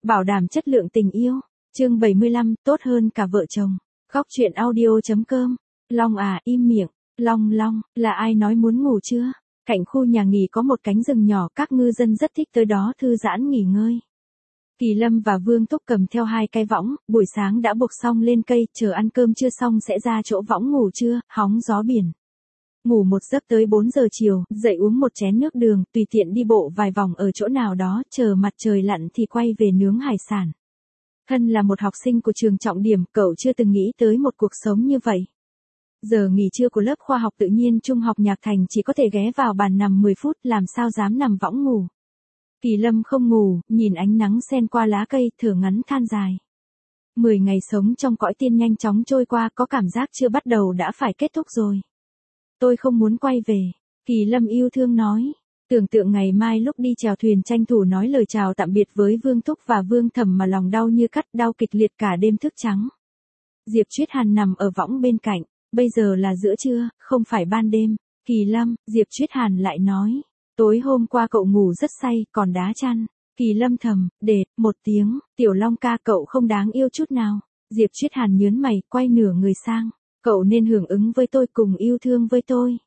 bảo đảm chất lượng tình yêu. Chương 75, tốt hơn cả vợ chồng. Góc truyện audio.com. Long à, im miệng. Long, là ai nói muốn ngủ chưa? Cạnh khu nhà nghỉ có một cánh rừng nhỏ, các ngư dân rất thích tới đó thư giãn nghỉ ngơi. Kỳ Lâm và Vương Túc cầm theo 2 cái võng, buổi sáng đã buộc xong lên cây, chờ ăn cơm trưa xong sẽ ra chỗ võng ngủ trưa, hóng gió biển. Ngủ một giấc tới 4 giờ chiều, dậy uống một chén nước đường, tùy tiện đi bộ vài vòng ở chỗ nào đó, chờ mặt trời lặn thì quay về nướng hải sản. Thân là một học sinh của trường trọng điểm, cậu chưa từng nghĩ tới một cuộc sống như vậy. Giờ nghỉ trưa của lớp khoa học tự nhiên Trung học Nhạc Thành chỉ có thể ghé vào bàn nằm 10 phút, làm sao dám nằm võng ngủ. Kỳ Lâm không ngủ, nhìn ánh nắng xen qua lá cây, thở ngắn than dài. 10 ngày sống trong cõi tiên nhanh chóng trôi qua, có cảm giác chưa bắt đầu đã phải kết thúc rồi. Tôi không muốn quay về, Kỳ Lâm yêu thương nói. Tưởng tượng ngày mai lúc đi chèo thuyền tranh thủ nói lời chào tạm biệt với Vương Túc và Vương Thẩm mà lòng đau như cắt, đau kịch liệt cả đêm thức trắng. Diệp Chuyết Hàn nằm ở võng bên cạnh, bây giờ là giữa trưa, không phải ban đêm. Kỳ Lâm, Diệp Chuyết Hàn lại nói. Tối hôm qua cậu ngủ rất say, còn đá chăn. Kỳ Lâm thầm, đệt, một tiếng, Tiểu Long ca cậu không đáng yêu chút nào. Diệp Chuyết Hàn nhớn mày, quay nửa người sang. Cậu nên hưởng ứng với tôi, cùng yêu thương với tôi.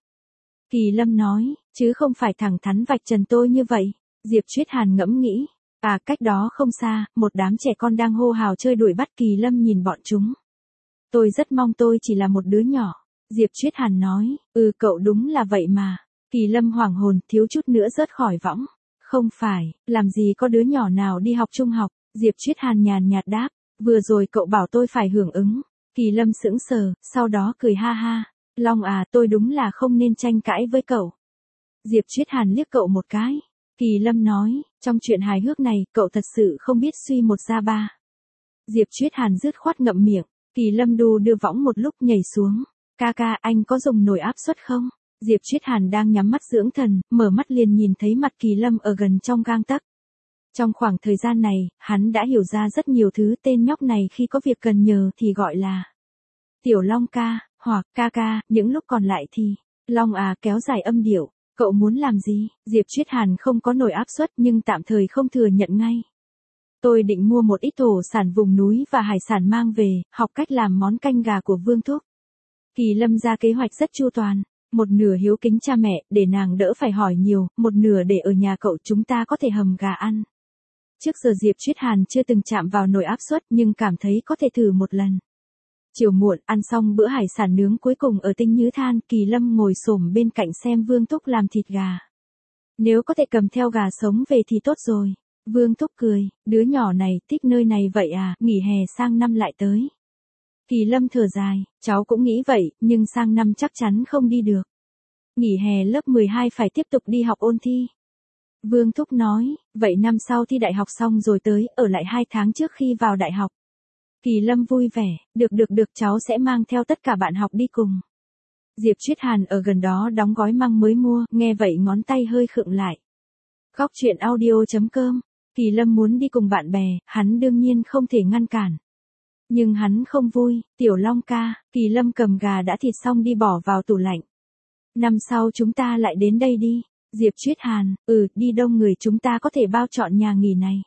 Kỳ Lâm nói, chứ không phải thẳng thắn vạch trần tôi như vậy. Diệp Chuyết Hàn ngẫm nghĩ. À, cách đó không xa, một đám trẻ con đang hô hào chơi đuổi bắt. Kỳ Lâm nhìn bọn chúng. Tôi rất mong tôi chỉ là một đứa nhỏ. Diệp Chuyết Hàn nói, cậu đúng là vậy mà. Kỳ Lâm hoảng hồn, thiếu chút nữa rớt khỏi võng. Không phải, làm gì có đứa nhỏ nào đi học trung học. Diệp Chuyết Hàn nhàn nhạt đáp, vừa rồi cậu bảo tôi phải hưởng ứng. Kỳ Lâm sững sờ, sau đó cười ha ha. Long à, tôi đúng là không nên tranh cãi với cậu. Diệp Chuyết Hàn liếc cậu một cái. Kỳ Lâm nói, trong chuyện hài hước này, cậu thật sự không biết suy một ra ba. Diệp Chuyết Hàn dứt khoát ngậm miệng. Kỳ Lâm đu đưa võng một lúc nhảy xuống. Ca ca, anh có dùng nồi áp suất không? Diệp Chuyết Hàn đang nhắm mắt dưỡng thần, mở mắt liền nhìn thấy mặt Kỳ Lâm ở gần trong gang tấc. Trong khoảng thời gian này, hắn đã hiểu ra rất nhiều thứ. Tên nhóc này khi có việc cần nhờ thì gọi là Tiểu Long ca, hoặc ca ca, những lúc còn lại thì Long à, kéo dài âm điệu. Cậu muốn làm gì? Diệp Chuyết Hàn không có nồi áp suất nhưng tạm thời không thừa nhận ngay. Tôi định mua một ít thổ sản vùng núi và hải sản mang về, học cách làm món canh gà của Vương Thúc. Kỳ Lâm ra kế hoạch rất chu toàn. Một nửa hiếu kính cha mẹ, để nàng đỡ phải hỏi nhiều, một nửa để ở nhà cậu chúng ta có thể hầm gà ăn. Trước giờ Diệp Chuyết Hàn chưa từng chạm vào nồi áp suất nhưng cảm thấy có thể thử một lần. Chiều muộn, ăn xong bữa hải sản nướng cuối cùng ở Tinh Nhứ Than, Kỳ Lâm ngồi xổm bên cạnh xem Vương Túc làm thịt gà. Nếu có thể cầm theo gà sống về thì tốt rồi. Vương Túc cười, đứa nhỏ này thích nơi này vậy à, nghỉ hè sang năm lại tới. Kỳ Lâm thở dài, cháu cũng nghĩ vậy, nhưng sang năm chắc chắn không đi được. Nghỉ hè lớp 12 phải tiếp tục đi học ôn thi. Vương Thúc nói, vậy năm sau thi đại học xong rồi tới, ở lại 2 tháng trước khi vào đại học. Kỳ Lâm vui vẻ, được cháu sẽ mang theo tất cả bạn học đi cùng. Diệp Chuyết Hàn ở gần đó đóng gói măng mới mua, nghe vậy ngón tay hơi khựng lại. Góc truyện audio.com. Kỳ Lâm muốn đi cùng bạn bè, hắn đương nhiên không thể ngăn cản. Nhưng hắn không vui, Tiểu Long ca, Kỳ Lâm cầm gà đã thịt xong đi bỏ vào tủ lạnh. Năm sau chúng ta lại đến đây đi. Diệp Chuyết Hàn, đi đông người chúng ta có thể bao trọn nhà nghỉ này.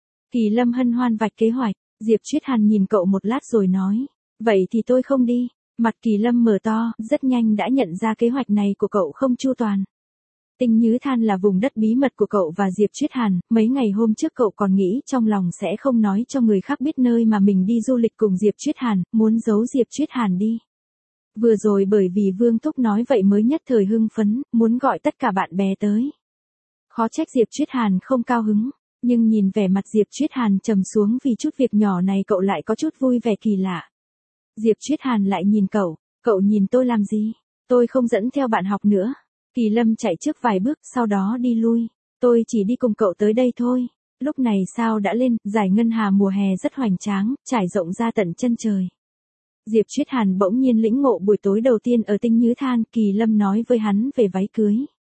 Kỳ Lâm hân hoan vạch kế hoạch. Diệp Chuyết Hàn nhìn cậu một lát rồi nói, vậy thì tôi không đi. Mặt Kỳ Lâm mở to, rất nhanh đã nhận ra kế hoạch này của cậu không chu toàn. Tinh Nhứ Than là vùng đất bí mật của cậu và Diệp Chuyết Hàn, mấy ngày hôm trước cậu còn nghĩ trong lòng sẽ không nói cho người khác biết nơi mà mình đi du lịch cùng Diệp Chuyết Hàn, muốn giấu Diệp Chuyết Hàn đi. Vừa rồi bởi vì Vương Thúc nói vậy mới nhất thời hưng phấn, muốn gọi tất cả bạn bè tới. Khó trách Diệp Chuyết Hàn không cao hứng, nhưng nhìn vẻ mặt Diệp Chuyết Hàn trầm xuống vì chút việc nhỏ này cậu lại có chút vui vẻ kỳ lạ. Diệp Chuyết Hàn lại nhìn cậu nhìn tôi làm gì? Tôi không dẫn theo bạn học nữa. Kỳ Lâm chạy trước vài bước, sau đó đi lui. Tôi chỉ đi cùng cậu tới đây thôi. Lúc này sao đã lên, dải ngân hà mùa hè rất hoành tráng, trải rộng ra tận chân trời. Diệp Chuyết Hàn bỗng nhiên lĩnh ngộ buổi tối đầu tiên ở Tinh Nhứ Than, Kỳ Lâm nói với hắn về váy cưới.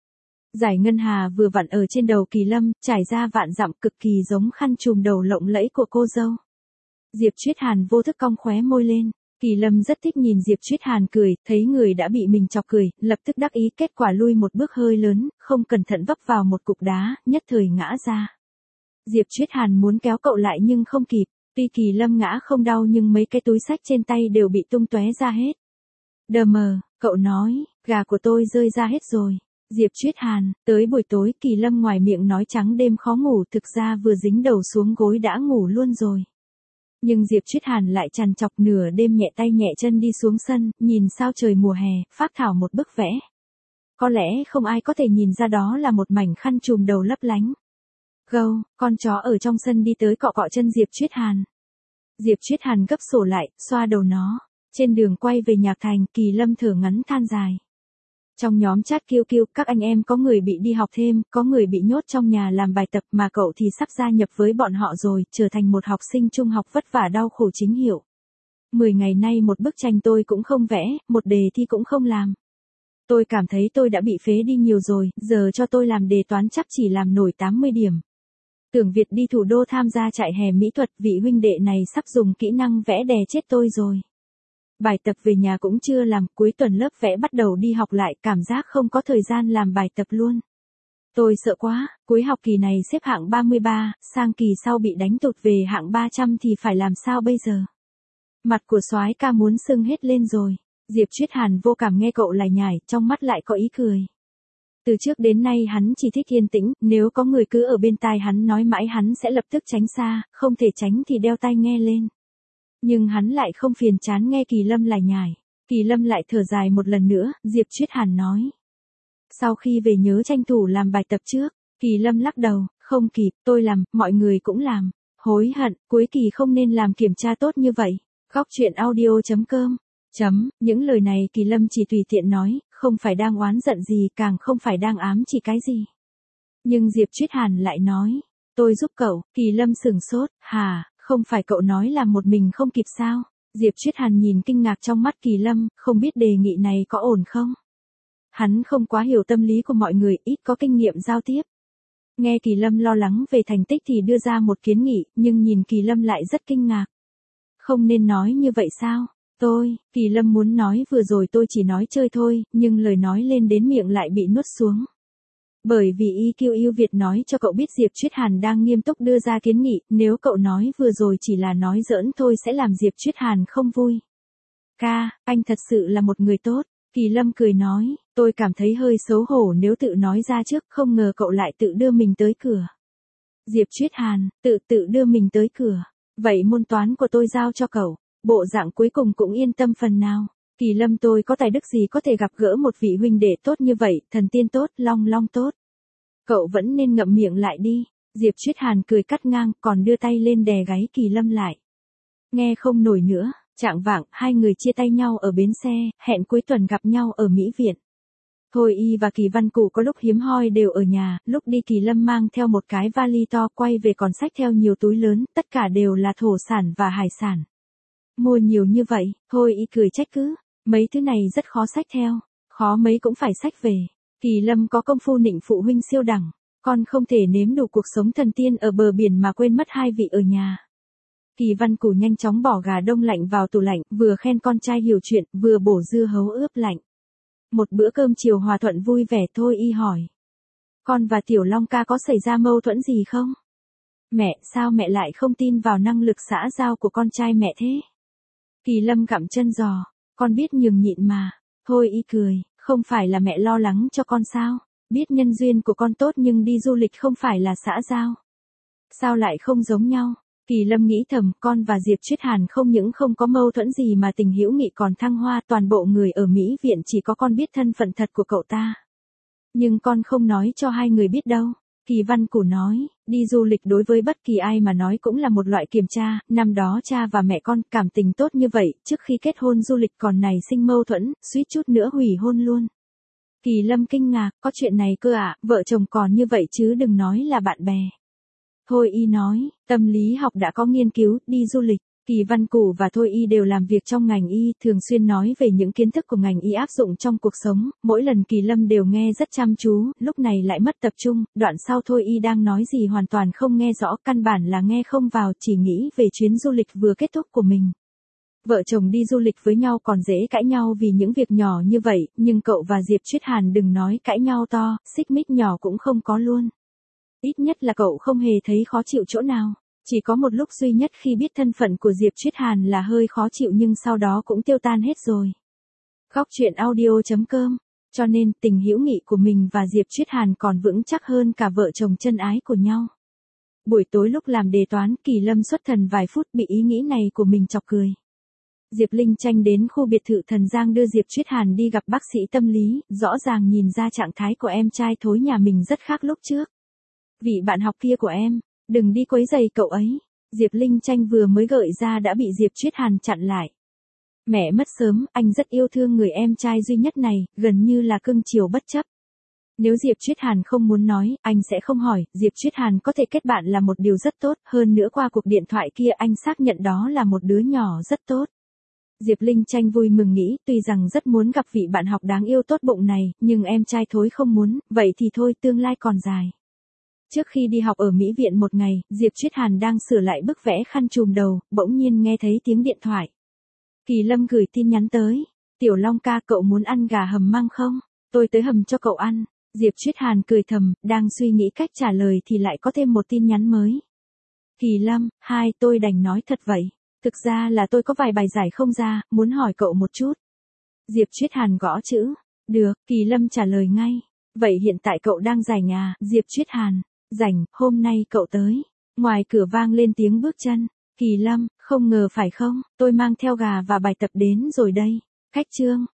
Dải ngân hà vừa vặn ở trên đầu Kỳ Lâm, trải ra vạn dặm cực kỳ giống khăn trùm đầu lộng lẫy của cô dâu. Diệp Chuyết Hàn vô thức cong khóe môi lên. Kỳ Lâm rất thích nhìn Diệp Chuyết Hàn cười, thấy người đã bị mình chọc cười, lập tức đắc ý, kết quả lui một bước hơi lớn, không cẩn thận vấp vào một cục đá, nhất thời ngã ra. Diệp Chuyết Hàn muốn kéo cậu lại nhưng không kịp, tuy Kỳ Lâm ngã không đau nhưng mấy cái túi xách trên tay đều bị tung tóe ra hết. Đờ mờ, cậu nói, gà của tôi rơi ra hết rồi. Diệp Chuyết Hàn, tới buổi tối Kỳ Lâm ngoài miệng nói trắng đêm khó ngủ thực ra vừa dính đầu xuống gối đã ngủ luôn rồi. Nhưng Diệp Chuyết Hàn lại trằn trọc nửa đêm nhẹ tay nhẹ chân đi xuống sân, nhìn sao trời mùa hè, phác thảo một bức vẽ. Có lẽ không ai có thể nhìn ra đó là một mảnh khăn trùm đầu lấp lánh. Gâu, con chó ở trong sân đi tới cọ cọ chân Diệp Chuyết Hàn. Diệp Chuyết Hàn gấp sổ lại, xoa đầu nó. Trên đường quay về Nhạc Thành, Kỳ Lâm thở ngắn than dài. Trong nhóm chat kêu kêu, các anh em có người bị đi học thêm, có người bị nhốt trong nhà làm bài tập mà cậu thì sắp gia nhập với bọn họ rồi, trở thành một học sinh trung học vất vả đau khổ chính hiệu. 10 ngày nay một bức tranh tôi cũng không vẽ, một đề thi cũng không làm. Tôi cảm thấy tôi đã bị phế đi nhiều rồi, giờ cho tôi làm đề toán chắc chỉ làm nổi 80 điểm. Tưởng Việt đi thủ đô tham gia trại hè mỹ thuật, vị huynh đệ này sắp dùng kỹ năng vẽ đè chết tôi rồi. Bài tập về nhà cũng chưa làm, cuối tuần lớp vẽ bắt đầu đi học lại, cảm giác không có thời gian làm bài tập luôn. Tôi sợ quá, cuối học kỳ này xếp hạng 33, sang kỳ sau bị đánh tụt về hạng 300 thì phải làm sao bây giờ? Mặt của soái ca muốn sưng hết lên rồi. Diệp Chuyết Hàn vô cảm nghe cậu lải nhải, trong mắt lại có ý cười. Từ trước đến nay hắn chỉ thích yên tĩnh, nếu có người cứ ở bên tai hắn nói mãi hắn sẽ lập tức tránh xa, không thể tránh thì đeo tai nghe lên. Nhưng hắn lại không phiền chán nghe Kỳ Lâm lải nhải. Kỳ Lâm lại thở dài một lần nữa, Diệp Chuyết Hàn nói. Sau khi về nhớ tranh thủ làm bài tập trước. Kỳ Lâm lắc đầu, không kịp, tôi làm, mọi người cũng làm. Hối hận, cuối kỳ không nên làm kiểm tra tốt như vậy. Góc truyện audio.com. Những lời này Kỳ Lâm chỉ tùy tiện nói, không phải đang oán giận gì, càng không phải đang ám chỉ cái gì. Nhưng Diệp Chuyết Hàn lại nói, tôi giúp cậu. Kỳ Lâm sửng sốt, hả, không phải cậu nói làm một mình không kịp sao? Diệp Chuyết Hàn nhìn kinh ngạc trong mắt Kỳ Lâm, không biết đề nghị này có ổn không? Hắn không quá hiểu tâm lý của mọi người, ít có kinh nghiệm giao tiếp. Nghe Kỳ Lâm lo lắng về thành tích thì đưa ra một kiến nghị, nhưng nhìn Kỳ Lâm lại rất kinh ngạc. Không nên nói như vậy sao? Kỳ Lâm muốn nói vừa rồi tôi chỉ nói chơi thôi, nhưng lời nói lên đến miệng lại bị nuốt xuống. Bởi vì EQ Việt nói cho cậu biết Diệp Chuyết Hàn đang nghiêm túc đưa ra kiến nghị, nếu cậu nói vừa rồi chỉ là nói giỡn thôi sẽ làm Diệp Chuyết Hàn không vui. Ca, anh thật sự là một người tốt. Kỳ Lâm cười nói, tôi cảm thấy hơi xấu hổ nếu tự nói ra trước, không ngờ cậu lại tự đưa mình tới cửa. Diệp Chuyết Hàn, tự đưa mình tới cửa. Vậy môn toán của tôi giao cho cậu. Bộ dạng cuối cùng cũng yên tâm phần nào. Kỳ Lâm tôi có tài đức gì có thể gặp gỡ một vị huynh đệ tốt như vậy, thần tiên tốt, long long tốt. Cậu vẫn nên ngậm miệng lại đi. Diệp Chuyết Hàn cười cắt ngang, còn đưa tay lên đè gáy Kỳ Lâm lại. Nghe không nổi nữa, chạng vạng, hai người chia tay nhau ở bến xe, hẹn cuối tuần gặp nhau ở Mỹ Viện. Thôi Y và Kỳ Văn Cụ có lúc hiếm hoi đều ở nhà, lúc đi Kỳ Lâm mang theo một cái vali to, quay về còn xách theo nhiều túi lớn, tất cả đều là thổ sản và hải sản. Mua nhiều như vậy, Thôi Y cười trách cứ, mấy thứ này rất khó xách theo, khó mấy cũng phải xách về. Kỳ Lâm có công phu nịnh phụ huynh siêu đẳng, con không thể nếm đủ cuộc sống thần tiên ở bờ biển mà quên mất hai vị ở nhà. Kỳ Văn Cụ nhanh chóng bỏ gà đông lạnh vào tủ lạnh, vừa khen con trai hiểu chuyện, vừa bổ dưa hấu ướp lạnh. Một bữa cơm chiều hòa thuận vui vẻ. Thôi Y hỏi, con và Tiểu Long ca có xảy ra mâu thuẫn gì không? Mẹ, sao mẹ lại không tin vào năng lực xã giao của con trai mẹ thế? Kỳ Lâm gặm chân giò, con biết nhường nhịn mà. Thôi Y cười, không phải là mẹ lo lắng cho con sao? Biết nhân duyên của con tốt nhưng đi du lịch không phải là xã giao. Sao lại không giống nhau? Kỳ Lâm nghĩ thầm, con và Diệp Chuyết Hàn không những không có mâu thuẫn gì mà tình hữu nghị còn thăng hoa, toàn bộ người ở Mỹ Viện chỉ có con biết thân phận thật của cậu ta. Nhưng con không nói cho hai người biết đâu. Kỳ Văn Cụ nói, đi du lịch đối với bất kỳ ai mà nói cũng là một loại kiểm tra, năm đó cha và mẹ con cảm tình tốt như vậy, trước khi kết hôn du lịch còn nảy sinh mâu thuẫn, suýt chút nữa hủy hôn luôn. Kỳ Lâm kinh ngạc, có chuyện này cơ à, vợ chồng còn như vậy chứ đừng nói là bạn bè. Thôi Y nói, tâm lý học đã có nghiên cứu, đi du lịch. Kỳ Văn Cụ và Thôi Y đều làm việc trong ngành y, thường xuyên nói về những kiến thức của ngành y áp dụng trong cuộc sống, mỗi lần Kỳ Lâm đều nghe rất chăm chú, lúc này lại mất tập trung, đoạn sau Thôi Y đang nói gì hoàn toàn không nghe rõ, căn bản là nghe không vào, chỉ nghĩ về chuyến du lịch vừa kết thúc của mình. Vợ chồng đi du lịch với nhau còn dễ cãi nhau vì những việc nhỏ như vậy, nhưng cậu và Diệp Chuyết Hàn đừng nói cãi nhau to, xích mích nhỏ cũng không có luôn. Ít nhất là cậu không hề thấy khó chịu chỗ nào. Chỉ có một lúc duy nhất khi biết thân phận của Diệp Chuyết Hàn là hơi khó chịu nhưng sau đó cũng tiêu tan hết rồi. Góc truyện audio.com. Cho nên tình hữu nghị của mình và Diệp Chuyết Hàn còn vững chắc hơn cả vợ chồng chân ái của nhau. Buổi tối lúc làm đề toán, Kỳ Lâm xuất thần vài phút bị ý nghĩ này của mình chọc cười. Diệp Linh Tranh đến khu biệt thự Thần Giang đưa Diệp Chuyết Hàn đi gặp bác sĩ tâm lý, rõ ràng nhìn ra trạng thái của em trai thối nhà mình rất khác lúc trước. Vị bạn học kia của em, đừng đi quấy rầy cậu ấy. Diệp Linh Tranh vừa mới gợi ra đã bị Diệp Chuyết Hàn chặn lại. Mẹ mất sớm, anh rất yêu thương người em trai duy nhất này, gần như là cưng chiều bất chấp. Nếu Diệp Chuyết Hàn không muốn nói, anh sẽ không hỏi. Diệp Chuyết Hàn có thể kết bạn là một điều rất tốt, hơn nữa qua cuộc điện thoại kia anh xác nhận đó là một đứa nhỏ rất tốt. Diệp Linh Tranh vui mừng nghĩ, tuy rằng rất muốn gặp vị bạn học đáng yêu tốt bụng này, nhưng em trai thối không muốn, vậy thì thôi, tương lai còn dài. Trước khi đi học ở Mỹ viện một ngày, Diệp Chuyết Hàn đang sửa lại bức vẽ khăn trùm đầu, bỗng nhiên nghe thấy tiếng điện thoại. Kỳ Lâm gửi tin nhắn tới. Tiểu Long ca, cậu muốn ăn gà hầm măng không? Tôi tới hầm cho cậu ăn. Diệp Chuyết Hàn cười thầm, đang suy nghĩ cách trả lời thì lại có thêm một tin nhắn mới. Kỳ Lâm, tôi đành nói thật vậy. Thực ra là tôi có vài bài giải không ra, muốn hỏi cậu một chút. Diệp Chuyết Hàn gõ chữ. Được, Kỳ Lâm trả lời ngay. Vậy hiện tại cậu đang rảnh à? Diệp Chuyết Hàn. Rảnh, hôm nay cậu tới. Ngoài cửa vang lên tiếng bước chân. Kỳ Lâm, không ngờ phải không, tôi mang theo gà và bài tập đến rồi đây. Khách trương.